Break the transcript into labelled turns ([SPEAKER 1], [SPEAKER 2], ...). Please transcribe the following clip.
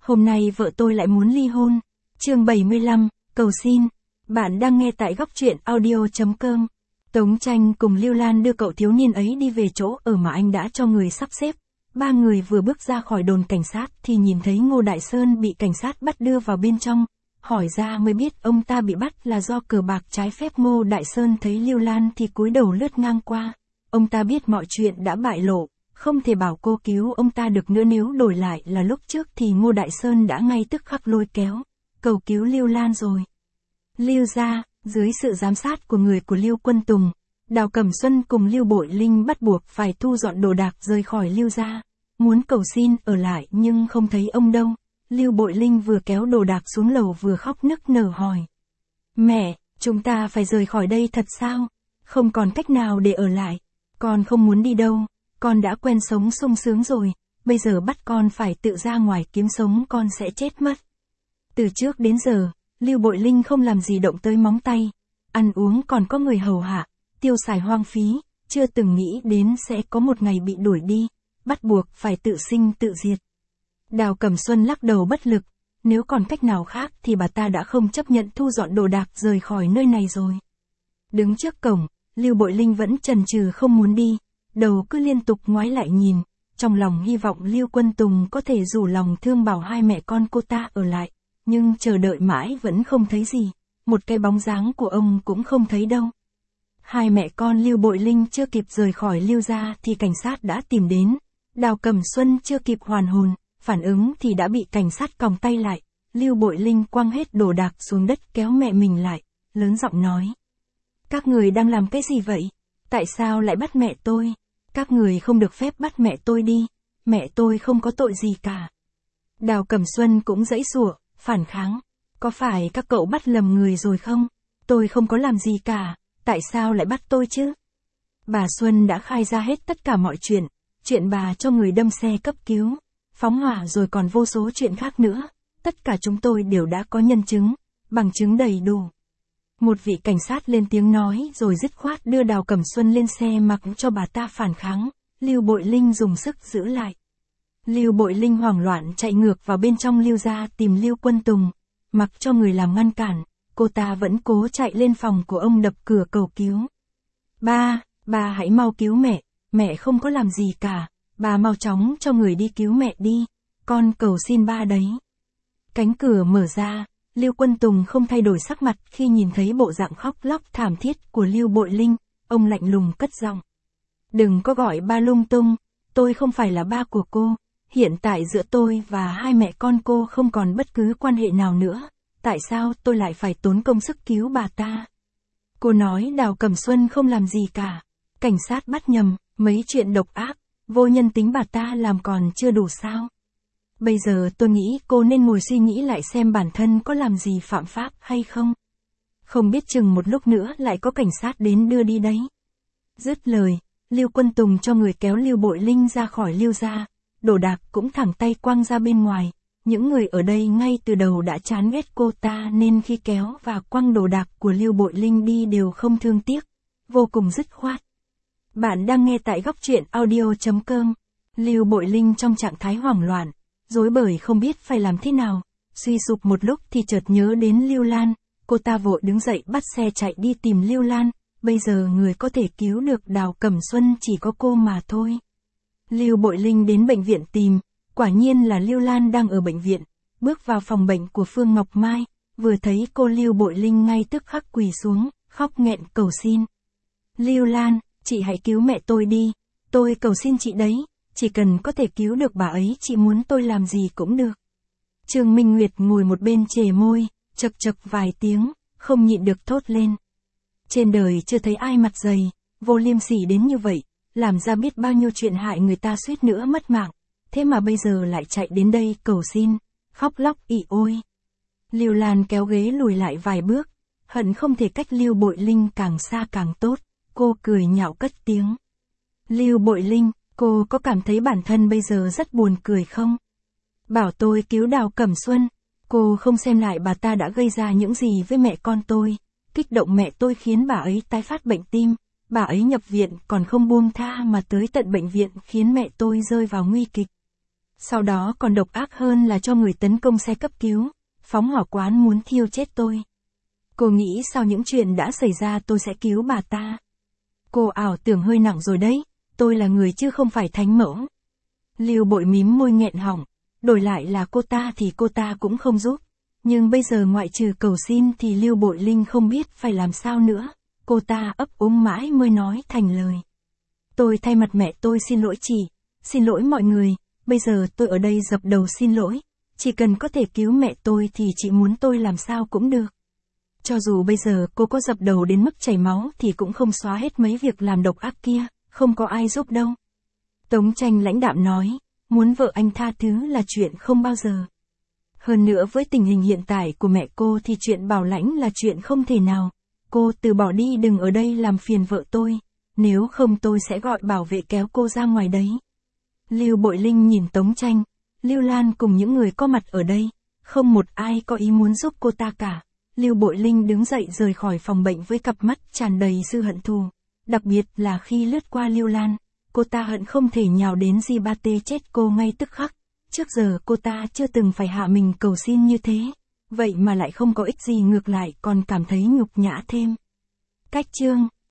[SPEAKER 1] Hôm nay vợ tôi lại muốn ly hôn. Chương 75, cầu xin. Bạn đang nghe tại góc truyện audio.com. Tống Tranh cùng Lưu Lan đưa cậu thiếu niên ấy đi về chỗ ở mà anh đã cho người sắp xếp. Ba người vừa bước ra khỏi đồn cảnh sát thì nhìn thấy Ngô Đại Sơn bị cảnh sát bắt đưa vào bên trong. Hỏi ra mới biết ông ta bị bắt là do cờ bạc trái phép. Ngô Đại Sơn thấy Lưu Lan thì cúi đầu lướt ngang qua. Ông ta biết mọi chuyện đã bại lộ, không thể bảo cô cứu ông ta được nữa, nếu đổi lại là lúc trước thì Ngô Đại Sơn đã ngay tức khắc lôi kéo, cầu cứu Lưu Lan rồi. Lưu gia, dưới sự giám sát của người của Lưu Quân Tùng, Đào Cẩm Xuân cùng Lưu Bội Linh bắt buộc phải thu dọn đồ đạc rời khỏi Lưu gia, muốn cầu xin ở lại nhưng không thấy ông đâu. Lưu Bội Linh vừa kéo đồ đạc xuống lầu vừa khóc nức nở hỏi. Mẹ, chúng ta phải rời khỏi đây thật sao? Không còn cách nào để ở lại. Con không muốn đi đâu, con đã quen sống sung sướng rồi, bây giờ bắt con phải tự ra ngoài kiếm sống con sẽ chết mất. Từ trước đến giờ, Lưu Bội Linh không làm gì động tới móng tay, ăn uống còn có người hầu hạ, tiêu xài hoang phí, chưa từng nghĩ đến sẽ có một ngày bị đuổi đi, bắt buộc phải tự sinh tự diệt. Đào Cẩm Xuân lắc đầu bất lực, nếu còn cách nào khác thì bà ta đã không chấp nhận thu dọn đồ đạc rời khỏi nơi này rồi. Đứng trước cổng, Lưu Bội Linh vẫn chần chừ không muốn đi, đầu cứ liên tục ngoái lại nhìn, trong lòng hy vọng Lưu Quân Tùng có thể rủ lòng thương bảo hai mẹ con cô ta ở lại, nhưng chờ đợi mãi vẫn không thấy gì, một cái bóng dáng của ông cũng không thấy đâu. Hai mẹ con Lưu Bội Linh chưa kịp rời khỏi Lưu gia thì cảnh sát đã tìm đến, Đào Cẩm Xuân chưa kịp hoàn hồn, phản ứng thì đã bị cảnh sát còng tay lại. Lưu Bội Linh quăng hết đồ đạc xuống đất kéo mẹ mình lại, lớn giọng nói. Các người đang làm cái gì vậy? Tại sao lại bắt mẹ tôi? Các người không được phép bắt mẹ tôi đi, mẹ tôi không có tội gì cả. Đào Cẩm Xuân cũng giãy giụa, phản kháng. Có phải các cậu bắt lầm người rồi không? Tôi không có làm gì cả, tại sao lại bắt tôi chứ? Bà Xuân đã khai ra hết tất cả mọi chuyện bà cho người đâm xe cấp cứu, phóng hỏa rồi còn vô số chuyện khác nữa. Tất cả chúng tôi đều đã có nhân chứng, bằng chứng đầy đủ. Một vị cảnh sát lên tiếng nói rồi dứt khoát đưa Đào Cẩm Xuân lên xe mặc cho bà ta phản kháng. Lưu Bội Linh dùng sức giữ lại. Lưu Bội Linh hoảng loạn chạy ngược vào bên trong Lưu gia tìm Lưu Quân Tùng. Mặc cho người làm ngăn cản, cô ta vẫn cố chạy lên phòng của ông đập cửa cầu cứu. Ba hãy mau cứu mẹ không có làm gì cả, bà mau chóng cho người đi cứu mẹ đi, con cầu xin ba đấy. Cánh cửa mở ra, Lưu Quân Tùng không thay đổi sắc mặt khi nhìn thấy bộ dạng khóc lóc thảm thiết của Lưu Bội Linh, ông lạnh lùng cất giọng. Đừng có gọi ba lung tung, tôi không phải là ba của cô, hiện tại giữa tôi và hai mẹ con cô không còn bất cứ quan hệ nào nữa, tại sao tôi lại phải tốn công sức cứu bà ta? Cô nói Đào Cẩm Xuân không làm gì cả, cảnh sát bắt nhầm, mấy chuyện độc ác, vô nhân tính bà ta làm còn chưa đủ sao? Bây giờ tôi nghĩ cô nên ngồi suy nghĩ lại xem bản thân có làm gì phạm pháp hay không. Không biết chừng một lúc nữa lại có cảnh sát đến đưa đi đấy. Dứt lời, Lưu Quân Tùng cho người kéo Lưu Bội Linh ra khỏi Lưu gia, đồ đạc cũng thẳng tay quăng ra bên ngoài. Những người ở đây ngay từ đầu đã chán ghét cô ta nên khi kéo và quăng đồ đạc của Lưu Bội Linh đi đều không thương tiếc, vô cùng dứt khoát. Bạn đang nghe tại góc truyện audio.com. Lưu Bội Linh trong trạng thái hoảng loạn, rối bời không biết phải làm thế nào, suy sụp một lúc thì chợt nhớ đến Lưu Lan, cô ta vội đứng dậy bắt xe chạy đi tìm Lưu Lan, bây giờ người có thể cứu được Đào Cẩm Xuân chỉ có cô mà thôi. Lưu Bội Linh đến bệnh viện tìm, quả nhiên là Lưu Lan đang ở bệnh viện, bước vào phòng bệnh của Phương Ngọc Mai, vừa thấy cô Lưu Bội Linh ngay tức khắc quỳ xuống, khóc nghẹn cầu xin. Lưu Lan, chị hãy cứu mẹ tôi đi, tôi cầu xin chị đấy. Chỉ cần có thể cứu được bà ấy chị muốn tôi làm gì cũng được. Trương Minh Nguyệt ngồi một bên chề môi, chật vài tiếng, không nhịn được thốt lên. Trên đời chưa thấy ai mặt dày, vô liêm sỉ đến như vậy, làm ra biết bao nhiêu chuyện hại người ta suýt nữa mất mạng, thế mà bây giờ lại chạy đến đây cầu xin, khóc lóc ỉ ôi. Lưu Lan kéo ghế lùi lại vài bước, hận không thể cách Lưu Bội Linh càng xa càng tốt, cô cười nhạo cất tiếng. Lưu Bội Linh, cô có cảm thấy bản thân bây giờ rất buồn cười không? Bảo tôi cứu Đào Cẩm Xuân, cô không xem lại bà ta đã gây ra những gì với mẹ con tôi, kích động mẹ tôi khiến bà ấy tái phát bệnh tim, bà ấy nhập viện còn không buông tha mà tới tận bệnh viện khiến mẹ tôi rơi vào nguy kịch. Sau đó còn độc ác hơn là cho người tấn công xe cấp cứu, phóng hỏa quán muốn thiêu chết tôi. Cô nghĩ sau những chuyện đã xảy ra tôi sẽ cứu bà ta. Cô ảo tưởng hơi nặng rồi đấy, tôi là người chứ không phải thánh mẫu. Lưu Bội mím môi nghẹn họng, đổi lại là cô ta thì cô ta cũng không giúp. Nhưng bây giờ ngoại trừ cầu xin thì Lưu Bội Linh không biết phải làm sao nữa, cô ta ấp úng mãi mới nói thành lời. Tôi thay mặt mẹ tôi xin lỗi chị, xin lỗi mọi người, bây giờ tôi ở đây dập đầu xin lỗi, chỉ cần có thể cứu mẹ tôi thì chị muốn tôi làm sao cũng được. Cho dù bây giờ cô có dập đầu đến mức chảy máu thì cũng không xóa hết mấy việc làm độc ác kia, không có ai giúp đâu. Tống Tranh lãnh đạm nói, muốn vợ anh tha thứ là chuyện không bao giờ. Hơn nữa với tình hình hiện tại của mẹ cô thì chuyện bảo lãnh là chuyện không thể nào. Cô từ bỏ đi, đừng ở đây làm phiền vợ tôi, nếu không tôi sẽ gọi bảo vệ kéo cô ra ngoài đấy. Lưu Bội Linh nhìn Tống Tranh, Lưu Lan cùng những người có mặt ở đây, không một ai có ý muốn giúp cô ta cả. Lưu Bội Linh đứng dậy rời khỏi phòng bệnh với cặp mắt tràn đầy sự hận thù, đặc biệt là khi lướt qua Lưu Lan, cô ta hận không thể nhào đến Di Ba Tê chết cô ngay tức khắc. Trước giờ cô ta chưa từng phải hạ mình cầu xin như thế, vậy mà lại không có ích gì, ngược lại còn cảm thấy nhục nhã thêm. Cách chương